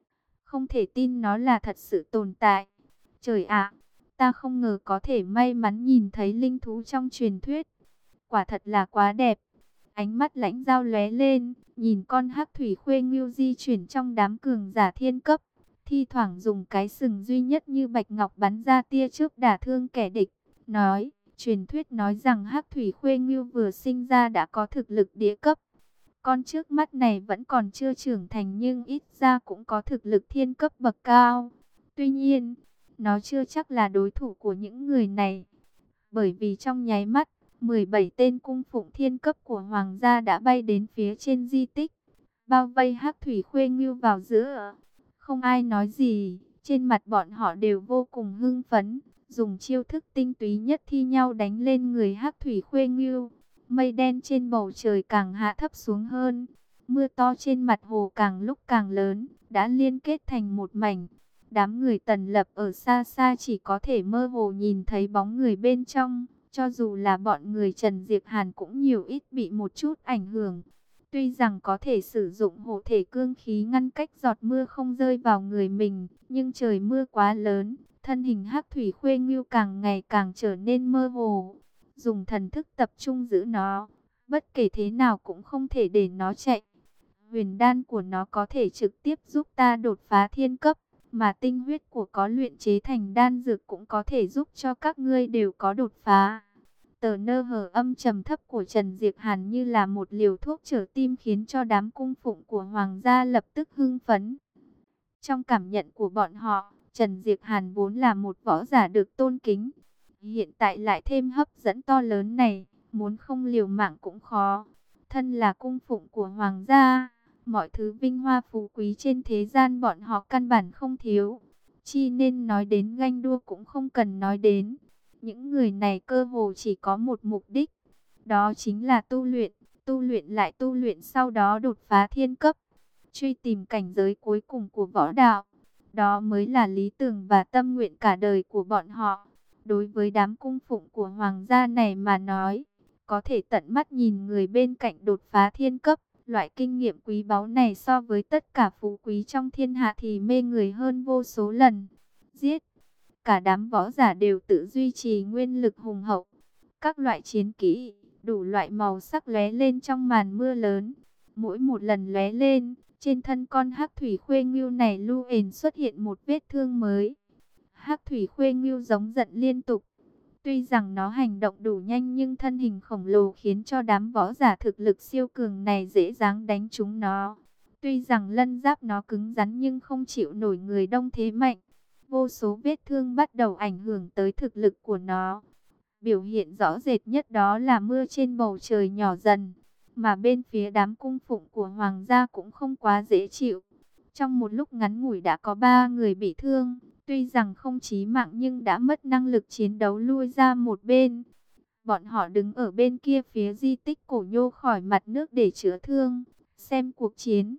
không thể tin nó là thật sự tồn tại. Trời ạ, ta không ngờ có thể may mắn nhìn thấy linh thú trong truyền thuyết. Quả thật là quá đẹp. Ánh mắt Lãnh Dao lóe lên, nhìn con hắc thủy khuê ngưu di chuyển trong đám cường giả thiên cấp, thi thoảng dùng cái sừng duy nhất như bạch ngọc bắn ra tia chớp đả thương kẻ địch, nói, truyền thuyết nói rằng hắc thủy khuê ngưu vừa sinh ra đã có thực lực địa cấp. Con trước mắt này vẫn còn chưa trưởng thành nhưng ít ra cũng có thực lực thiên cấp bậc cao. Tuy nhiên, nó chưa chắc là đối thủ của những người này, bởi vì trong nháy mắt, mười bảy tên cung phụng thiên cấp của hoàng gia đã bay đến phía trên di tích, bao vây hắc thủy khuê ngưu vào giữa. Không ai nói gì, trên mặt bọn họ đều vô cùng hưng phấn, dùng chiêu thức tinh túy nhất thi nhau đánh lên người hắc thủy khuê ngưu. Mây đen trên bầu trời càng hạ thấp xuống hơn, mưa to trên mặt hồ càng lúc càng lớn, đã liên kết thành một mảnh. Đám người Tần Lập ở xa xa chỉ có thể mơ hồ nhìn thấy bóng người bên trong, cho dù là bọn người Trần Diệp Hàn cũng nhiều ít bị một chút ảnh hưởng. Tuy rằng có thể sử dụng hộ thể cương khí ngăn cách giọt mưa không rơi vào người mình, nhưng trời mưa quá lớn, thân hình hắc thủy khuê ngưu càng ngày càng trở nên mơ hồ. Dùng thần thức tập trung giữ nó, bất kể thế nào cũng không thể để nó chạy. Huyền đan của nó có thể trực tiếp giúp ta đột phá thiên cấp, mà tinh huyết của có luyện chế thành đan dược cũng có thể giúp cho các ngươi đều có đột phá. Tờ nơ hở âm trầm thấp của Trần Diệp Hàn như là một liều thuốc trở tim, khiến cho đám cung phụng của hoàng gia lập tức hưng phấn. Trong cảm nhận của bọn họ, Trần Diệp Hàn vốn là một võ giả được tôn kính, hiện tại lại thêm hấp dẫn to lớn này, muốn không liều mạng cũng khó. Thân là cung phụng của hoàng gia, mọi thứ vinh hoa phú quý trên thế gian bọn họ căn bản không thiếu, chi nên nói đến ganh đua cũng không cần nói đến. Những người này cơ hồ chỉ có một mục đích, đó chính là tu luyện, tu luyện lại tu luyện, sau đó đột phá thiên cấp, truy tìm cảnh giới cuối cùng của võ đạo. Đó mới là lý tưởng và tâm nguyện cả đời của bọn họ. Đối với đám cung phụng của hoàng gia này mà nói, có thể tận mắt nhìn người bên cạnh đột phá thiên cấp, loại kinh nghiệm quý báu này so với tất cả phú quý trong thiên hạ thì mê người hơn vô số lần. Giết! Cả đám võ giả đều tự duy trì nguyên lực hùng hậu. Các loại chiến kỹ, đủ loại màu sắc lóe lên trong màn mưa lớn. Mỗi một lần lóe lên, trên thân con hắc thủy khuê ngưu này lu ền xuất hiện một vết thương mới. Hắc thủy khuê ngưu giống giận liên tục. Tuy rằng nó hành động đủ nhanh nhưng thân hình khổng lồ khiến cho đám võ giả thực lực siêu cường này dễ dàng đánh trúng nó. Tuy rằng lân giáp nó cứng rắn nhưng không chịu nổi người đông thế mạnh. Vô số vết thương bắt đầu ảnh hưởng tới thực lực của nó. Biểu hiện rõ rệt nhất đó là mưa trên bầu trời nhỏ dần, mà bên phía đám cung phụng của hoàng gia cũng không quá dễ chịu. Trong một lúc ngắn ngủi đã có ba người bị thương, tuy rằng không chí mạng nhưng đã mất năng lực chiến đấu, lui ra một bên. Bọn họ đứng ở bên kia phía di tích cổ nhô khỏi mặt nước để chữa thương, xem cuộc chiến.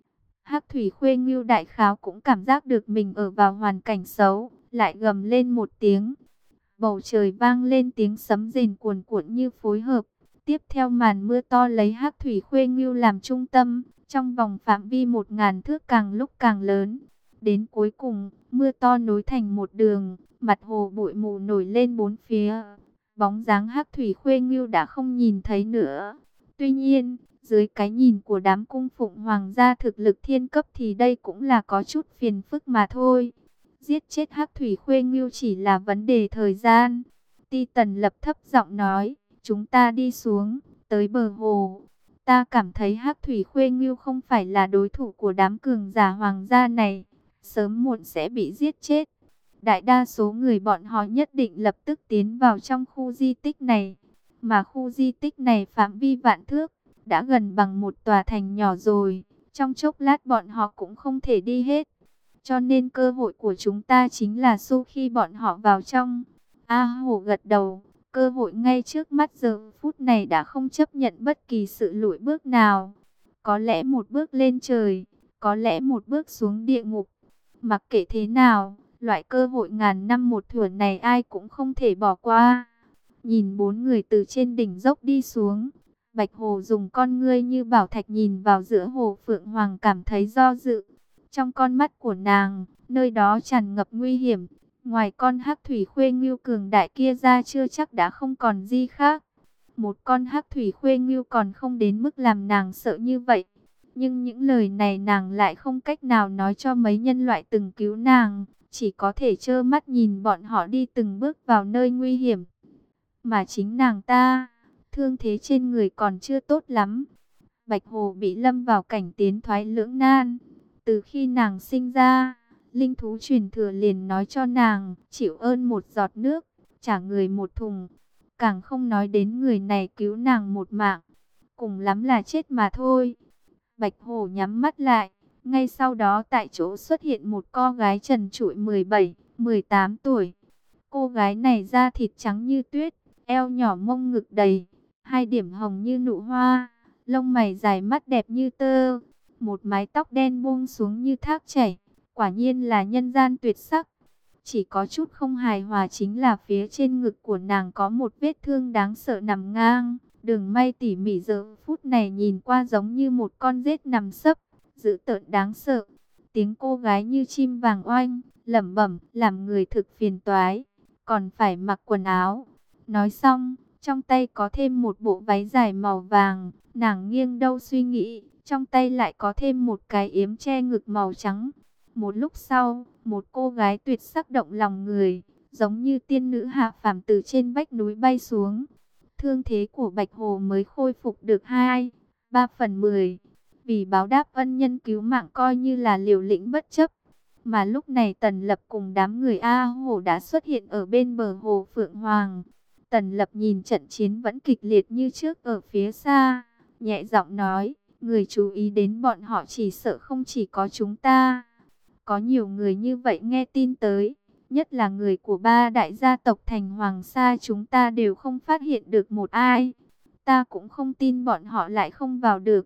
Hắc thủy khuê ngưu đại kháo cũng cảm giác được mình ở vào hoàn cảnh xấu, lại gầm lên một tiếng. Bầu trời vang lên tiếng sấm rền cuồn cuộn như phối hợp. Tiếp theo màn mưa to lấy hắc thủy khuê ngưu làm trung tâm, trong vòng phạm vi một ngàn thước càng lúc càng lớn. Đến cuối cùng, mưa to nối thành một đường, mặt hồ bụi mù nổi lên bốn phía. Bóng dáng hắc thủy khuê ngưu đã không nhìn thấy nữa. Tuy nhiên, dưới cái nhìn của đám cung phụng hoàng gia thực lực thiên cấp thì đây cũng là có chút phiền phức mà thôi. Giết chết hắc thủy khuê ngưu chỉ là vấn đề thời gian. Ti Tần Lập thấp giọng nói, chúng ta đi xuống, tới bờ hồ. Ta cảm thấy hắc thủy khuê ngưu không phải là đối thủ của đám cường giả hoàng gia này, sớm muộn sẽ bị giết chết. Đại đa số người bọn họ nhất định lập tức tiến vào trong khu di tích này, mà khu di tích này phạm vi vạn thước, đã gần bằng một tòa thành nhỏ rồi, trong chốc lát bọn họ cũng không thể đi hết. Cho nên cơ hội của chúng ta chính là sau khi bọn họ vào trong. A Hổ gật đầu, cơ hội ngay trước mắt giờ phút này đã không chấp nhận bất kỳ sự lùi bước nào. Có lẽ một bước lên trời, có lẽ một bước xuống địa ngục. Mặc kệ thế nào, loại cơ hội ngàn năm một thủa này ai cũng không thể bỏ qua. Nhìn bốn người từ trên đỉnh dốc đi xuống, Bạch Hồ dùng con ngươi như bảo thạch nhìn vào giữa hồ Phượng Hoàng, cảm thấy do dự. Trong con mắt của nàng, nơi đó tràn ngập nguy hiểm. Ngoài con hắc thủy khuê ngưu cường đại kia ra chưa chắc đã không còn gì khác. Một con hắc thủy khuê ngưu còn không đến mức làm nàng sợ như vậy. Nhưng những lời này nàng lại không cách nào nói cho mấy nhân loại từng cứu nàng. Chỉ có thể trơ mắt nhìn bọn họ đi từng bước vào nơi nguy hiểm. Mà chính nàng ta, thương thế trên người còn chưa tốt lắm. Bạch Hồ bị lâm vào cảnh tiến thoái lưỡng nan. Từ khi nàng sinh ra, linh thú truyền thừa liền nói cho nàng, chịu ơn một giọt nước, trả người một thùng. Càng không nói đến người này cứu nàng một mạng, cùng lắm là chết mà thôi. Bạch Hổ nhắm mắt lại, ngay sau đó tại chỗ xuất hiện một cô gái trần trụi mười bảy, mười tám tuổi. Cô gái này da thịt trắng như tuyết, eo nhỏ mông ngực đầy, hai điểm hồng như nụ hoa, lông mày dài mắt đẹp như tơ, một mái tóc đen buông xuống như thác chảy, quả nhiên là nhân gian tuyệt sắc. Chỉ có chút không hài hòa chính là phía trên ngực của nàng có một vết thương đáng sợ nằm ngang. Đường may tỉ mỉ giờ phút này nhìn qua giống như một con rết nằm sấp, dữ tợn đáng sợ. Tiếng cô gái như chim vàng oanh, lẩm bẩm, làm người thực phiền toái, còn phải mặc quần áo. Nói xong, trong tay có thêm một bộ váy dài màu vàng, nàng nghiêng đâu suy nghĩ, trong tay lại có thêm một cái yếm che ngực màu trắng. Một lúc sau, một cô gái tuyệt sắc động lòng người, giống như tiên nữ hạ phàm từ trên vách núi bay xuống. Thương thế của Bạch Hồ mới khôi phục được hai, ba phần mười. Vì báo đáp ân nhân cứu mạng coi như là liều lĩnh bất chấp. Mà lúc này Tần Lập cùng đám người A Hổ đã xuất hiện ở bên bờ hồ Phượng Hoàng. Tần Lập nhìn trận chiến vẫn kịch liệt như trước ở phía xa, nhẹ giọng nói, người chú ý đến bọn họ chỉ sợ không chỉ có chúng ta. Có nhiều người như vậy nghe tin tới, nhất là người của ba đại gia tộc thành Hoàng Sa chúng ta đều không phát hiện được một ai. Ta cũng không tin bọn họ lại không vào được.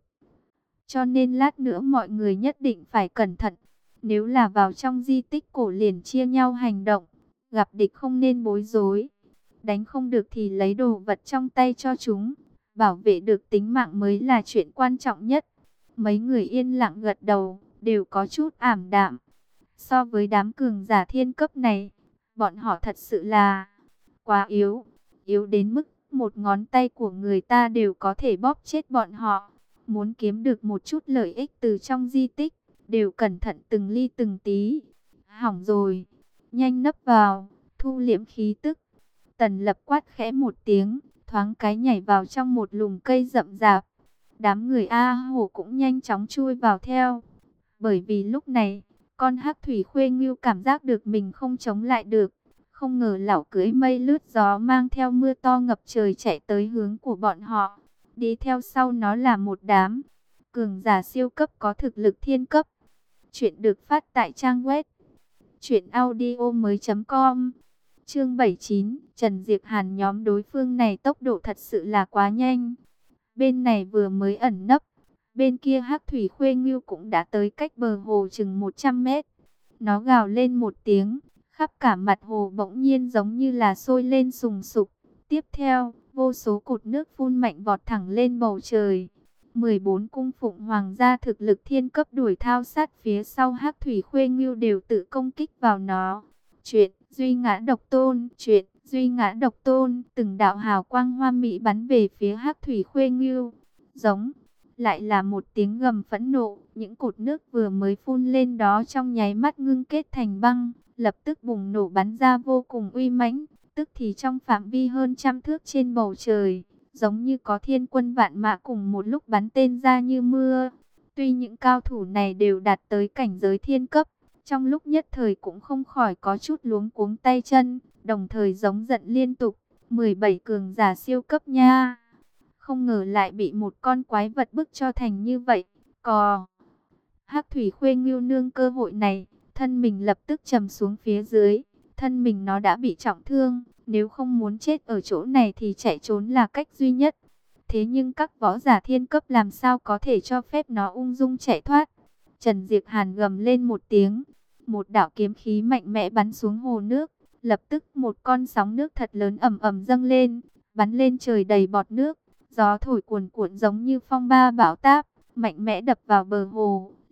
Cho nên lát nữa mọi người nhất định phải cẩn thận. Nếu là vào trong di tích cổ liền chia nhau hành động. Gặp địch không nên bối rối. Đánh không được thì lấy đồ vật trong tay cho chúng. Bảo vệ được tính mạng mới là chuyện quan trọng nhất. Mấy người yên lặng gật đầu, đều có chút ảm đạm. So với đám cường giả thiên cấp này, bọn họ thật sự là quá yếu. Yếu đến mức một ngón tay của người ta đều có thể bóp chết bọn họ. Muốn kiếm được một chút lợi ích từ trong di tích, đều cẩn thận từng ly từng tí. Hỏng rồi, nhanh nấp vào, thu liễm khí tức. Tần Lập quát khẽ một tiếng, thoáng cái nhảy vào trong một lùm cây rậm rạp. Đám người A Hổ cũng nhanh chóng chui vào theo. Bởi vì lúc này, con hắc thủy khuê ngưu cảm giác được mình không chống lại được. Không ngờ lão cưỡi mây lướt gió mang theo mưa to ngập trời chạy tới hướng của bọn họ. Đi theo sau nó là một đám cường giả siêu cấp có thực lực thiên cấp. Chuyện được phát tại trang web truyện audio mới chấm com. Chương bảy mươi chín, Trần Diệp Hàn nhóm đối phương này tốc độ thật sự là quá nhanh. Bên này vừa mới ẩn nấp, bên kia hắc thủy khuê ngưu cũng đã tới cách bờ hồ chừng một trăm mét. Nó gào lên một tiếng, khắp cả mặt hồ bỗng nhiên giống như là sôi lên sùng sục. Tiếp theo, vô số cột nước phun mạnh vọt thẳng lên bầu trời. mười bốn cung phụng hoàng gia thực lực thiên cấp đuổi thao sát phía sau hắc thủy khuê ngưu đều tự công kích vào nó. Chuyện Duy Ngã Độc Tôn, chuyện Duy Ngã Độc Tôn, từng đạo hào quang hoa mỹ bắn về phía hắc thủy khuê ngưu. Giống, lại là một tiếng gầm phẫn nộ, những cột nước vừa mới phun lên đó trong nháy mắt ngưng kết thành băng, lập tức bùng nổ bắn ra vô cùng uy mãnh, tức thì trong phạm vi hơn trăm thước trên bầu trời, giống như có thiên quân vạn mã cùng một lúc bắn tên ra như mưa. Tuy những cao thủ này đều đạt tới cảnh giới thiên cấp, trong lúc nhất thời cũng không khỏi có chút luống cuống tay chân, đồng thời giống giận liên tục, mười bảy cường giả siêu cấp nha. Không ngờ lại bị một con quái vật bức cho thành như vậy. Cò. Hắc thủy khuê ngưu nương cơ hội này, thân mình lập tức trầm xuống phía dưới. Thân mình nó đã bị trọng thương, nếu không muốn chết ở chỗ này thì chạy trốn là cách duy nhất. Thế nhưng các võ giả thiên cấp làm sao có thể cho phép nó ung dung chạy thoát. Trần Diệp Hàn gầm lên một tiếng, một đạo kiếm khí mạnh mẽ bắn xuống hồ nước. Lập tức một con sóng nước thật lớn ầm ầm dâng lên, bắn lên trời đầy bọt nước. Gió thổi cuồn cuộn giống như phong ba bão táp, mạnh mẽ đập vào bờ hồ,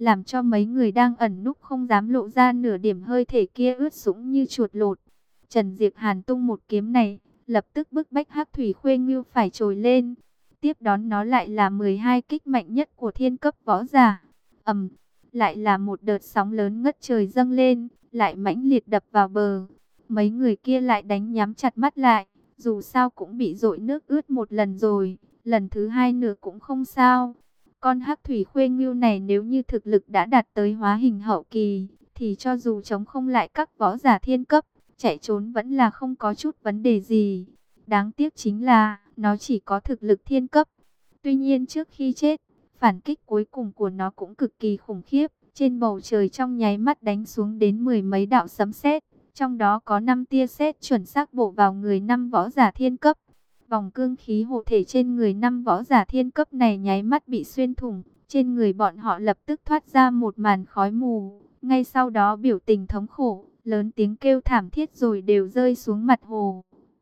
làm cho mấy người đang ẩn núp không dám lộ ra nửa điểm hơi thể kia ướt sũng như chuột lột. Trần Diệp Hàn tung một kiếm này, lập tức bức bách Hắc Thủy Khuê Ngưu phải trồi lên. Tiếp đón nó lại là mười hai kích mạnh nhất của thiên cấp võ giả. Ầm, lại là một đợt sóng lớn ngất trời dâng lên, lại mãnh liệt đập vào bờ. Mấy người kia lại đánh nhắm chặt mắt lại, dù sao cũng bị dội nước ướt một lần rồi, lần thứ hai nữa cũng không sao. Con Hắc Thủy Khuê Ngưu này nếu như thực lực đã đạt tới hóa hình hậu kỳ, thì cho dù chống không lại các võ giả thiên cấp, chạy trốn vẫn là không có chút vấn đề gì. Đáng tiếc chính là, nó chỉ có thực lực thiên cấp. Tuy nhiên trước khi chết, phản kích cuối cùng của nó cũng cực kỳ khủng khiếp. Trên bầu trời trong nháy mắt đánh xuống đến mười mấy đạo sấm sét, trong đó có năm tia sét chuẩn xác bổ vào người năm võ giả thiên cấp. Vòng cương khí hộ thể trên người năm võ giả thiên cấp này nháy mắt bị xuyên thủng, trên người bọn họ lập tức thoát ra một màn khói mù. Ngay sau đó biểu tình thống khổ, lớn tiếng kêu thảm thiết rồi đều rơi xuống mặt hồ.